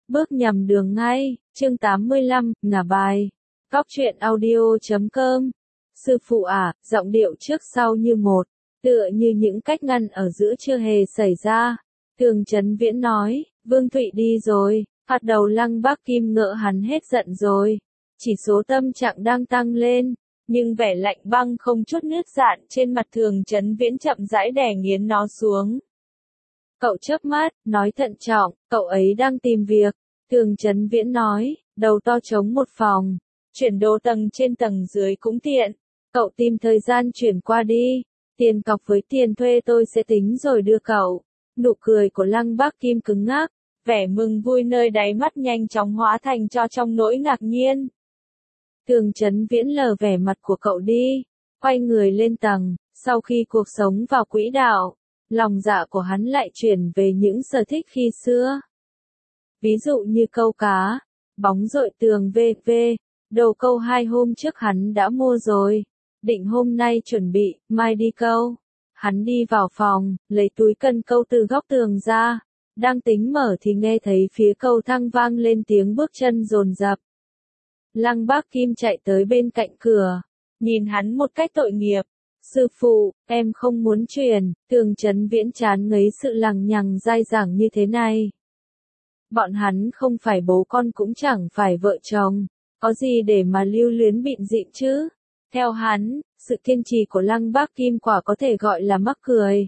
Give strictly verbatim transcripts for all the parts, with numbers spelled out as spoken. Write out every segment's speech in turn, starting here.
bước nhầm đường ngay, chương tám mươi lăm, ngả bài. Góc truyện audio chấm com. Sư phụ à, giọng điệu trước sau như một, tựa như những cách ngăn ở giữa chưa hề xảy ra. Thường Chấn Viễn nói, Vương Thụy đi rồi, hạt đầu Lăng Bác Kim ngỡ hắn hết giận rồi. Chỉ số tâm trạng đang tăng lên, nhưng vẻ lạnh băng không chút nước dạn trên mặt Thường Chấn Viễn chậm rãi đè nghiến nó xuống. Cậu chớp mắt, nói thận trọng, cậu ấy đang tìm việc. Thường Chấn Viễn nói, đầu to trống một phòng, chuyển đồ tầng trên tầng dưới cũng tiện. Cậu tìm thời gian chuyển qua đi, tiền cọc với tiền thuê tôi sẽ tính rồi đưa cậu. Nụ cười của Lăng Bác Kim cứng ngắc, vẻ mừng vui nơi đáy mắt nhanh chóng hóa thành cho trong nỗi ngạc nhiên. Thường Chấn Viễn lờ vẻ mặt của cậu đi, quay người lên tầng, sau khi cuộc sống vào quỹ đạo, lòng dạ của hắn lại chuyển về những sở thích khi xưa. Ví dụ như câu cá, bóng dội tường vê vê, đồ câu hai hôm trước hắn đã mua rồi, định hôm nay chuẩn bị, mai đi câu. Hắn đi vào phòng, lấy túi cân câu từ góc tường ra, đang tính mở thì nghe thấy phía cầu thang vang lên tiếng bước chân dồn dập. Lăng Bác Kim chạy tới bên cạnh cửa, nhìn hắn một cách tội nghiệp. Sư phụ, em không muốn truyền. Thường Chấn Viễn chán ngấy sự lằng nhằng dai dẳng như thế này. Bọn hắn không phải bố con cũng chẳng phải vợ chồng, có gì để mà lưu luyến bịn dịn chứ. Theo hắn, sự kiên trì của Lăng Bác Kim quả có thể gọi là mắc cười.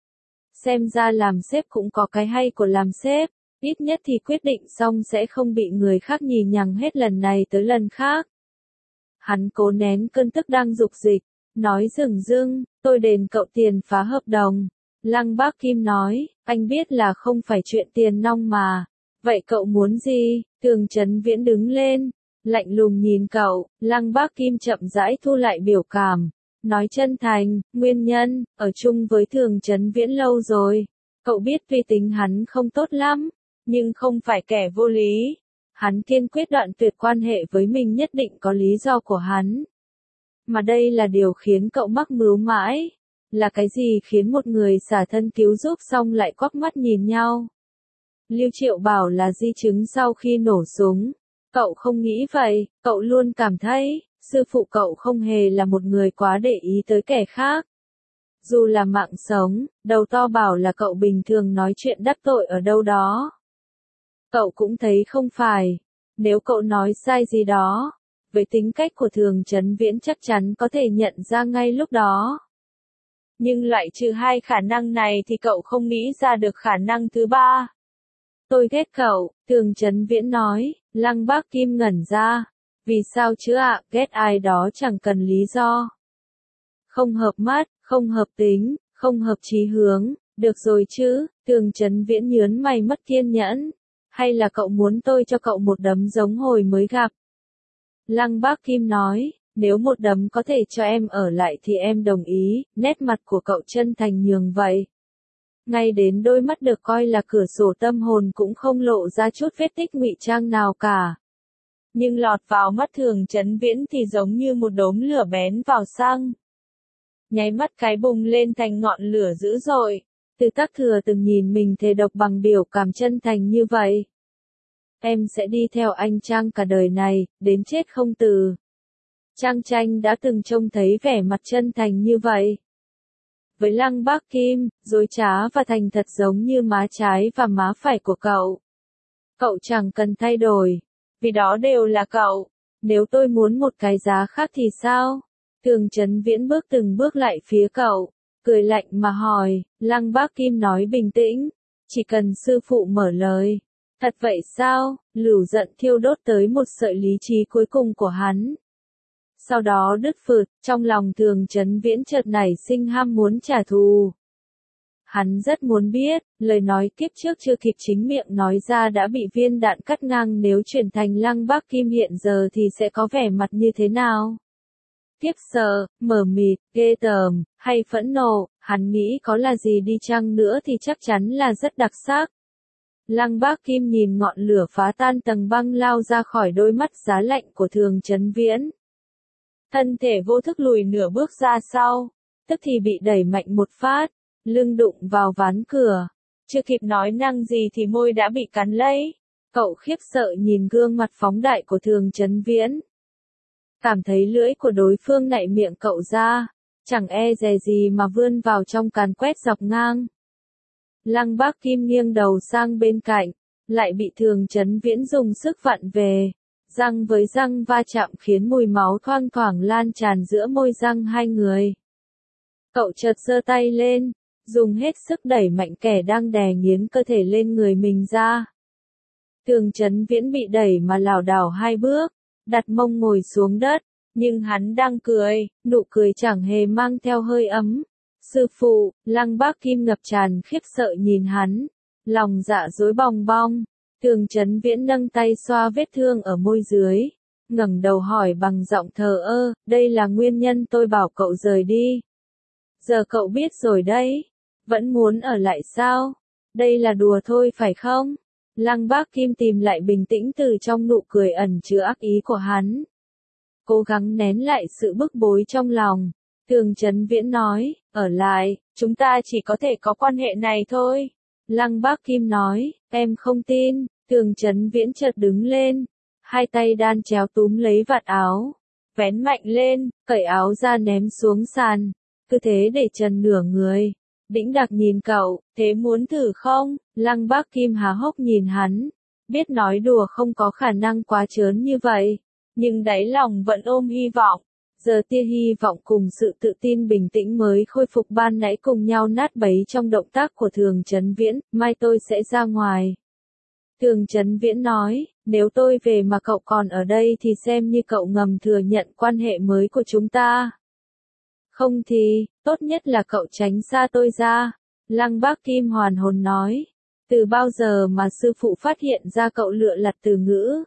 Xem ra làm sếp cũng có cái hay của làm sếp, ít nhất thì quyết định xong sẽ không bị người khác nhì nhằng hết lần này tới lần khác. Hắn cố nén cơn tức đang dục dịch, nói dửng dưng, tôi đền cậu tiền phá hợp đồng. Lăng Bác Kim nói, anh biết là không phải chuyện tiền nong mà. Vậy cậu muốn gì? Thường Chấn Viễn đứng lên, lạnh lùng nhìn cậu. Lăng Bác Kim chậm rãi thu lại biểu cảm, nói chân thành, nguyên nhân, ở chung với Thường Chấn Viễn lâu rồi. Cậu biết tuy tính hắn không tốt lắm, nhưng không phải kẻ vô lý. Hắn kiên quyết đoạn tuyệt quan hệ với mình nhất định có lý do của hắn. Mà đây là điều khiến cậu mắc mưu mãi. Là cái gì khiến một người xả thân cứu giúp xong lại quắc mắt nhìn nhau? Lưu Triệu bảo là di chứng sau khi nổ súng. Cậu không nghĩ vậy, cậu luôn cảm thấy, sư phụ cậu không hề là một người quá để ý tới kẻ khác. Dù là mạng sống, đầu to bảo là cậu bình thường nói chuyện đắc tội ở đâu đó. Cậu cũng thấy không phải, nếu cậu nói sai gì đó, với tính cách của Thường Chấn Viễn chắc chắn có thể nhận ra ngay lúc đó. Nhưng loại trừ hai khả năng này thì cậu không nghĩ ra được khả năng thứ ba. Tôi ghét cậu, Thường Chấn Viễn nói. Lăng Bác Kim ngẩn ra. Vì sao chứ ạ, ghét ai đó chẳng cần lý do. Không hợp mắt, không hợp tính, không hợp chí hướng, được rồi chứ. Thường Chấn Viễn nhớn mày mất kiên nhẫn. Hay là cậu muốn tôi cho cậu một đấm giống hồi mới gặp? Lăng Bác Kim nói, nếu một đấm có thể cho em ở lại thì em đồng ý. Nét mặt của cậu chân thành nhường vậy. Ngay đến đôi mắt được coi là cửa sổ tâm hồn cũng không lộ ra chút vết tích ngụy trang nào cả. Nhưng lọt vào mắt Thường Chấn Viễn thì giống như một đốm lửa bén vào xăng. Nháy mắt cái bùng lên thành ngọn lửa dữ dội. Từ Tác Thừa từng nhìn mình thề độc bằng biểu cảm chân thành như vậy. Em sẽ đi theo anh Trang cả đời này, đến chết không từ. Trang Tranh đã từng trông thấy vẻ mặt chân thành như vậy. Với Lăng Bác Kim, dối trá và thành thật giống như má trái và má phải của cậu. Cậu chẳng cần thay đổi, vì đó đều là cậu. Nếu tôi muốn một cái giá khác thì sao? Thường Chấn Viễn bước từng bước lại phía cậu, cười lạnh mà hỏi. Lăng Bác Kim nói bình tĩnh, chỉ cần sư phụ mở lời. Thật vậy sao? Lửa giận thiêu đốt tới một sợi lý trí cuối cùng của hắn. Sau đó đứt phượt, trong lòng Thường Chấn Viễn chợt nảy sinh ham muốn trả thù. Hắn rất muốn biết, lời nói kiếp trước chưa kịp chính miệng nói ra đã bị viên đạn cắt ngang, nếu chuyển thành Lăng Bác Kim hiện giờ thì sẽ có vẻ mặt như thế nào? Kiếp sợ, mờ mịt, ghê tởm, hay phẫn nộ, hắn nghĩ có là gì đi chăng nữa thì chắc chắn là rất đặc sắc. Lăng Bác Kim nhìn ngọn lửa phá tan tầng băng lao ra khỏi đôi mắt giá lạnh của Thường Chấn Viễn. Thân thể vô thức lùi nửa bước ra sau, tức thì bị đẩy mạnh một phát, lưng đụng vào ván cửa. Chưa kịp nói năng gì thì môi đã bị cắn lấy. Cậu khiếp sợ nhìn gương mặt phóng đại của Thường Chấn Viễn. Cảm thấy lưỡi của đối phương nạy miệng cậu ra, chẳng e dè gì mà vươn vào trong càn quét dọc ngang. Lăng Bác Kim nghiêng đầu sang bên cạnh, lại bị Thường Chấn Viễn dùng sức vặn về. Răng với răng va chạm khiến mùi máu thoang thoảng lan tràn giữa môi răng hai người. Cậu chợt giơ tay lên, dùng hết sức đẩy mạnh kẻ đang đè nghiến cơ thể lên người mình ra. Thường Chấn Viễn bị đẩy mà lảo đảo hai bước, đặt mông ngồi xuống đất, nhưng hắn đang cười, nụ cười chẳng hề mang theo hơi ấm. Sư phụ, Lăng Bác Kim ngập tràn khiếp sợ nhìn hắn, lòng dạ rối bong bong. Thường Chấn Viễn nâng tay xoa vết thương ở môi dưới, ngẩng đầu hỏi bằng giọng thờ ơ, đây là nguyên nhân tôi bảo cậu rời đi. Giờ cậu biết rồi đấy, vẫn muốn ở lại sao? Đây là đùa thôi phải không? Lăng Bác Kim tìm lại bình tĩnh từ trong nụ cười ẩn chứa ác ý của hắn. Cố gắng nén lại sự bức bối trong lòng. Thường Chấn Viễn nói, ở lại, chúng ta chỉ có thể có quan hệ này thôi. Lăng Bác Kim nói, em không tin. Thường Chấn Viễn chợt đứng lên, hai tay đan chéo túm lấy vạt áo, vén mạnh lên, cởi áo ra ném xuống sàn, cứ thế để trần nửa người. Đĩnh Đạc nhìn cậu, thế muốn thử không? Lăng Bác Kim há hốc nhìn hắn, biết nói đùa không có khả năng quá trớn như vậy, nhưng đáy lòng vẫn ôm hy vọng. Giờ tia hy vọng cùng sự tự tin bình tĩnh mới khôi phục ban nãy cùng nhau nát bấy trong động tác của Thường Chấn Viễn, mai tôi sẽ ra ngoài. Thường Chấn Viễn nói, nếu tôi về mà cậu còn ở đây thì xem như cậu ngầm thừa nhận quan hệ mới của chúng ta. Không thì, tốt nhất là cậu tránh xa tôi ra. Lăng Bác Kim hoàn hồn nói, từ bao giờ mà sư phụ phát hiện ra cậu lựa lặt từ ngữ.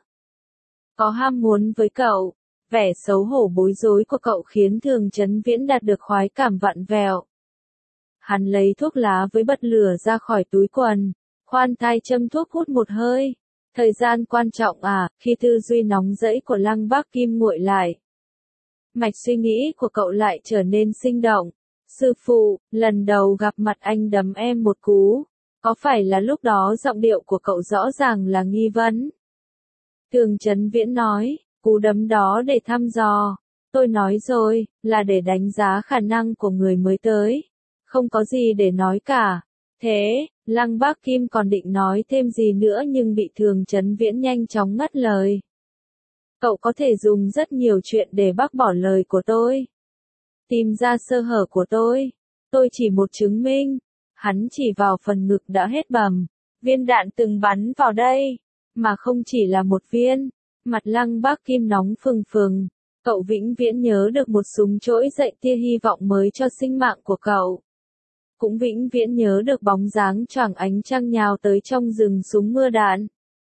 Có ham muốn với cậu, vẻ xấu hổ bối rối của cậu khiến Thường Chấn Viễn đạt được khoái cảm vặn vẹo. Hắn lấy thuốc lá với bật lửa ra khỏi túi quần, khoan thai châm thuốc hút một hơi. Thời gian quan trọng à, khi tư duy nóng rẫy của Lăng Bác Kim nguội lại. Mạch suy nghĩ của cậu lại trở nên sinh động. Sư phụ, lần đầu gặp mặt anh đấm em một cú. Có phải là lúc đó giọng điệu của cậu rõ ràng là nghi vấn? Thường Chấn Viễn nói, cú đấm đó để thăm dò. Tôi nói rồi, là để đánh giá khả năng của người mới tới. Không có gì để nói cả. Thế, Lăng Bác Kim còn định nói thêm gì nữa nhưng bị Thường Chấn Viễn nhanh chóng ngắt lời. Cậu có thể dùng rất nhiều chuyện để bác bỏ lời của tôi. Tìm ra sơ hở của tôi. Tôi chỉ một chứng minh. Hắn chỉ vào phần ngực đã hết bầm. Viên đạn từng bắn vào đây. Mà không chỉ là một viên. Mặt Lăng Bác Kim nóng phừng phừng. Cậu vĩnh viễn nhớ được một súng trỗi dậy tia hy vọng mới cho sinh mạng của cậu. Cũng vĩnh viễn nhớ được bóng dáng choàng ánh trăng nhào tới trong rừng súng mưa đạn.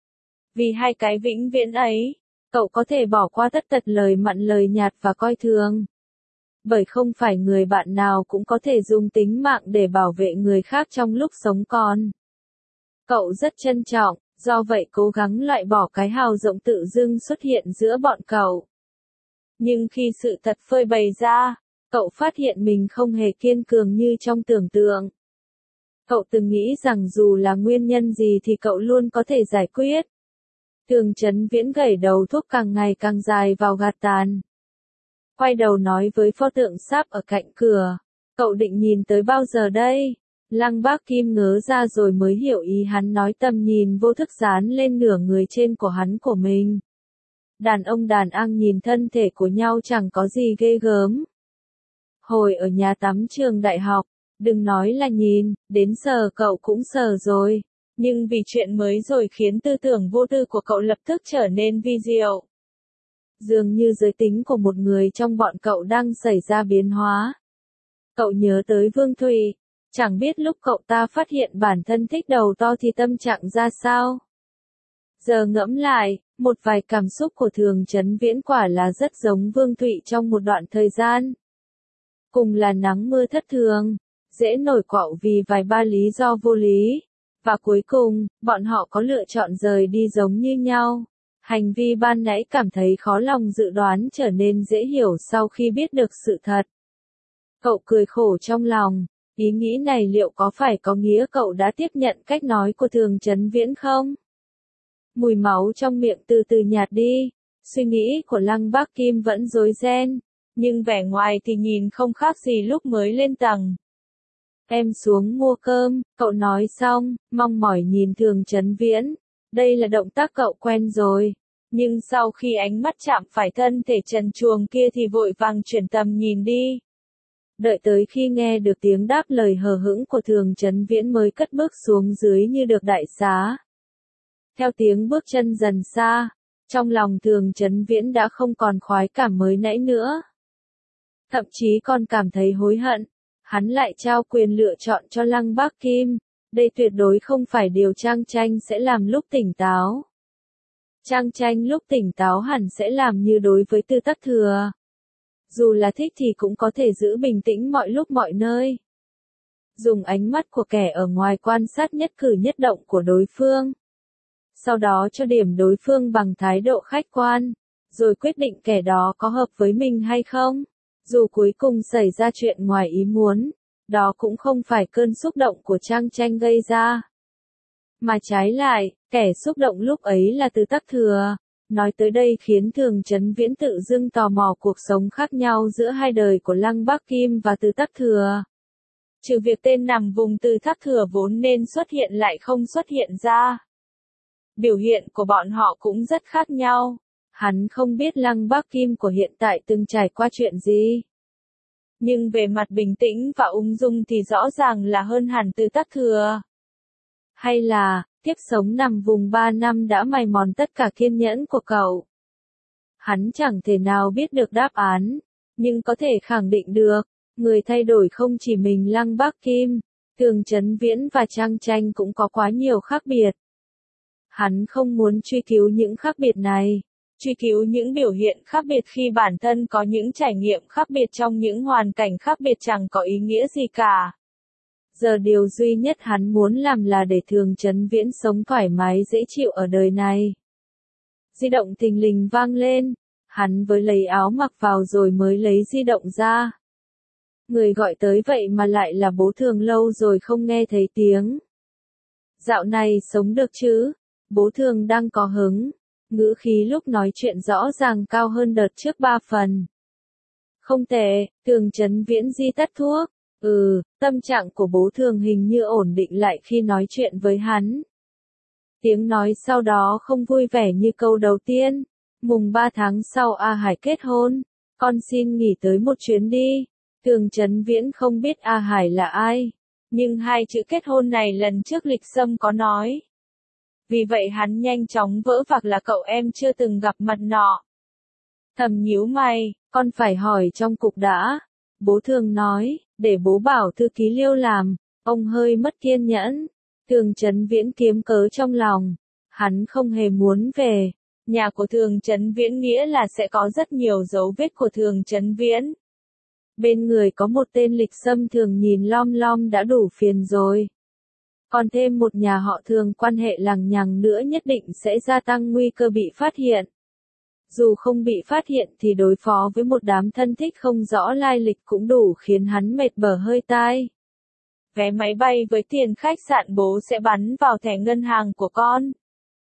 Vì hai cái vĩnh viễn ấy, cậu có thể bỏ qua tất tật lời mặn lời nhạt và coi thường. Bởi không phải người bạn nào cũng có thể dùng tính mạng để bảo vệ người khác trong lúc sống còn. Cậu rất trân trọng, do vậy cố gắng loại bỏ cái hào rộng tự dưng xuất hiện giữa bọn cậu. Nhưng khi sự thật phơi bày ra, cậu phát hiện mình không hề kiên cường như trong tưởng tượng. Cậu từng nghĩ rằng dù là nguyên nhân gì thì cậu luôn có thể giải quyết. Thường Chấn Viễn gẩy đầu thuốc càng ngày càng dài vào gạt tàn. Quay đầu nói với pho tượng sáp ở cạnh cửa. Cậu định nhìn tới bao giờ đây? Lăng Bác Kim ngớ ra rồi mới hiểu ý hắn nói, tầm nhìn vô thức dán lên nửa người trên của hắn của mình. Đàn ông đàn anh nhìn thân thể của nhau chẳng có gì ghê gớm. Hồi ở nhà tắm trường đại học, đừng nói là nhìn, đến sờ cậu cũng sờ rồi. Nhưng vì chuyện mới rồi khiến tư tưởng vô tư của cậu lập tức trở nên vi diệu. Dường như giới tính của một người trong bọn cậu đang xảy ra biến hóa. Cậu nhớ tới Vương Thụy, chẳng biết lúc cậu ta phát hiện bản thân thích đầu to thì tâm trạng ra sao. Giờ ngẫm lại, một vài cảm xúc của Thường Chấn Viễn quả là rất giống Vương Thụy trong một đoạn thời gian. Cùng là nắng mưa thất thường, dễ nổi quạo vì vài ba lý do vô lý. Và cuối cùng, bọn họ có lựa chọn rời đi giống như nhau. Hành vi ban nãy cảm thấy khó lòng dự đoán trở nên dễ hiểu sau khi biết được sự thật. Cậu cười khổ trong lòng, ý nghĩ này liệu có phải có nghĩa cậu đã tiếp nhận cách nói của Thường Chấn Viễn không? Mùi máu trong miệng từ từ nhạt đi. Suy nghĩ của Lăng Bác Kim vẫn rối ren, nhưng vẻ ngoài thì nhìn không khác gì lúc mới lên tầng. Em xuống mua cơm, cậu nói xong, mong mỏi nhìn Thường Chấn Viễn. Đây là động tác cậu quen rồi. Nhưng sau khi ánh mắt chạm phải thân thể trần truồng kia thì vội vàng chuyển tầm nhìn đi. Đợi tới khi nghe được tiếng đáp lời hờ hững của Thường Chấn Viễn mới cất bước xuống dưới như được đại xá. Theo tiếng bước chân dần xa, trong lòng Thường Chấn Viễn đã không còn khoái cảm mới nãy nữa. Thậm chí còn cảm thấy hối hận, hắn lại trao quyền lựa chọn cho Lăng Bác Kim. Đây tuyệt đối không phải điều Trang Tranh sẽ làm lúc tỉnh táo. Trang Tranh lúc tỉnh táo hẳn sẽ làm như đối với Tư Tắc Thừa. Dù là thích thì cũng có thể giữ bình tĩnh mọi lúc mọi nơi. Dùng ánh mắt của kẻ ở ngoài quan sát nhất cử nhất động của đối phương. Sau đó cho điểm đối phương bằng thái độ khách quan, rồi quyết định kẻ đó có hợp với mình hay không. Dù cuối cùng xảy ra chuyện ngoài ý muốn, đó cũng không phải cơn xúc động của Trang Tranh gây ra. Mà trái lại, kẻ xúc động lúc ấy là Tư Tắc Thừa. Nói tới đây khiến Thường Chấn Viễn tự dưng tò mò cuộc sống khác nhau giữa hai đời của Lăng Bác Kim và Tư Tắc Thừa. Trừ việc tên nằm vùng Tư Tắc Thừa vốn nên xuất hiện lại không xuất hiện ra. Biểu hiện của bọn họ cũng rất khác nhau. Hắn không biết Lăng Bác Kim của hiện tại từng trải qua chuyện gì. Nhưng về mặt bình tĩnh và ung dung thì rõ ràng là hơn hẳn Tư Tắc Thừa. Hay là, kiếp sống nằm vùng ba năm đã mài mòn tất cả kiên nhẫn của cậu. Hắn chẳng thể nào biết được đáp án, nhưng có thể khẳng định được, người thay đổi không chỉ mình Lăng Bác Kim, Thường Chấn Viễn và Trang Tranh cũng có quá nhiều khác biệt. Hắn không muốn truy cứu những khác biệt này, truy cứu những biểu hiện khác biệt khi bản thân có những trải nghiệm khác biệt trong những hoàn cảnh khác biệt chẳng có ý nghĩa gì cả. Giờ điều duy nhất hắn muốn làm là để Thường Chấn Viễn sống thoải mái dễ chịu ở đời này. Di động thình lình vang lên, hắn với lấy áo mặc vào rồi mới lấy di động ra. Người gọi tới vậy mà lại là bố Thường, lâu rồi không nghe thấy tiếng. Dạo này sống được chứ? Bố Thường đang có hứng, ngữ khí lúc nói chuyện rõ ràng cao hơn đợt trước ba phần. Không tệ, Thường Chấn Viễn di tắt thuốc. Ừ, tâm trạng của bố Thường hình như ổn định lại khi nói chuyện với hắn. Tiếng nói sau đó không vui vẻ như câu đầu tiên. Mùng ba tháng sau A Hải kết hôn, con xin nghỉ tới một chuyến đi. Thường Chấn Viễn không biết A Hải là ai, nhưng hai chữ kết hôn này lần trước Lịch Sâm có nói. Vì vậy hắn nhanh chóng vỡ vạc là cậu em chưa từng gặp mặt nọ. Thầm nhíu mày, con phải hỏi trong cục đã. Bố Thường nói, để bố bảo thư ký Liêu làm. Ông hơi mất kiên nhẫn. Thường Chấn Viễn kiếm cớ trong lòng. Hắn không hề muốn về. Nhà của Thường Chấn Viễn nghĩa là sẽ có rất nhiều dấu vết của Thường Chấn Viễn. Bên người có một tên Lịch Sâm thường nhìn lom lom đã đủ phiền rồi. Còn thêm một nhà họ Thường quan hệ lằng nhằng nữa nhất định sẽ gia tăng nguy cơ bị phát hiện. Dù không bị phát hiện thì đối phó với một đám thân thích không rõ lai lịch cũng đủ khiến hắn mệt bở hơi tai. Vé máy bay với tiền khách sạn bố sẽ bắn vào thẻ ngân hàng của con.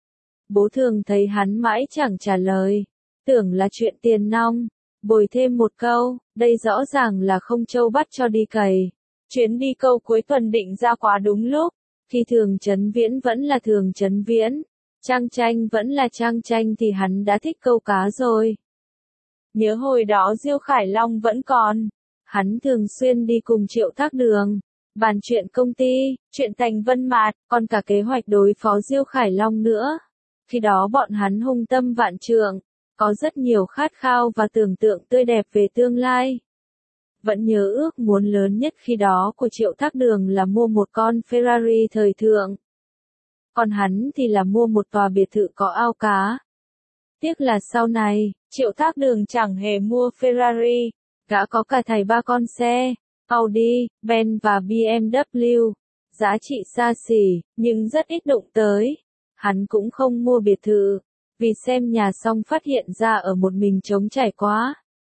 Bố Thường thấy hắn mãi chẳng trả lời, tưởng là chuyện tiền nong, bồi thêm một câu, đây rõ ràng là không trâu bắt cho đi cày. Chuyến đi câu cuối tuần định ra quá đúng lúc, khi Thường Chấn Viễn vẫn là Thường Chấn Viễn, Trang Tranh vẫn là Trang Tranh thì hắn đã thích câu cá rồi. Nhớ hồi đó Diêu Khải Long vẫn còn, hắn thường xuyên đi cùng Triệu Thác Đường, bàn chuyện công ty, chuyện Thành Vân Mạt, còn cả kế hoạch đối phó Diêu Khải Long nữa. Khi đó bọn hắn hung tâm vạn trượng, có rất nhiều khát khao và tưởng tượng tươi đẹp về tương lai. Vẫn nhớ ước muốn lớn nhất khi đó của Triệu Thác Đường là mua một con Ferrari thời thượng. Còn hắn thì là mua một tòa biệt thự có ao cá. Tiếc là sau này, Triệu Thác Đường chẳng hề mua Ferrari, gã có cả thảy ba con xe, Audi, Benz và bê em vê, giá trị xa xỉ, nhưng rất ít đụng tới. Hắn cũng không mua biệt thự, vì xem nhà xong phát hiện ra ở một mình trống trải quá.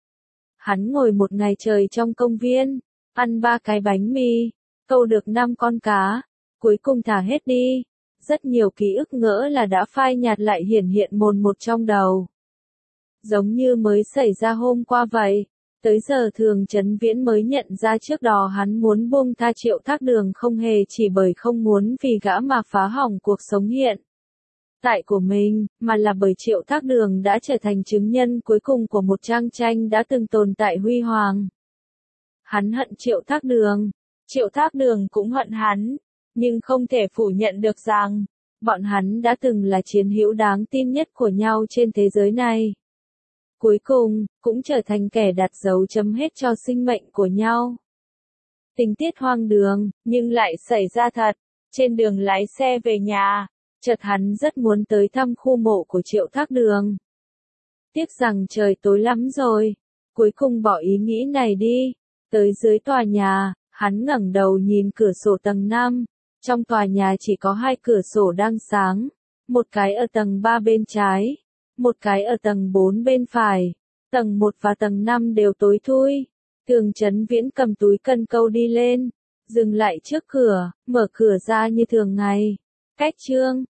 Hắn ngồi một ngày trời trong công viên, ăn ba cái bánh mì, câu được năm con cá, cuối cùng thả hết đi. rất nhiều ký ức ngỡ là đã phai nhạt lại hiển hiện mồn một trong đầu. Giống như mới xảy ra hôm qua vậy. Tới giờ Thường Chấn Viễn mới nhận ra trước đó hắn muốn buông tha Triệu Thác Đường không hề chỉ bởi không muốn vì gã mà phá hỏng cuộc sống hiện tại của mình, mà là bởi Triệu Thác Đường đã trở thành chứng nhân cuối cùng của một trang tranh đã từng tồn tại huy hoàng. Hắn hận Triệu Thác Đường, Triệu Thác Đường cũng hận hắn, nhưng không thể phủ nhận được rằng, bọn hắn đã từng là chiến hữu đáng tin nhất của nhau trên thế giới này. Cuối cùng, cũng trở thành kẻ đặt dấu chấm hết cho sinh mệnh của nhau. Tình tiết hoang đường, nhưng lại xảy ra thật. Trên đường lái xe về nhà, chợt hắn rất muốn tới thăm khu mộ của Triệu Thác Đường. Tiếc rằng trời tối lắm rồi, cuối cùng bỏ ý nghĩ này đi. Tới dưới tòa nhà, hắn ngẩng đầu nhìn cửa sổ tầng năm. Trong tòa nhà chỉ có hai cửa sổ đang sáng, một cái ở tầng ba bên trái, một cái ở tầng bốn bên phải. Tầng một và tầng năm đều tối thui. Thường Chấn Viễn cầm túi cân câu đi lên, dừng lại trước cửa, mở cửa ra như thường ngày. Cách chương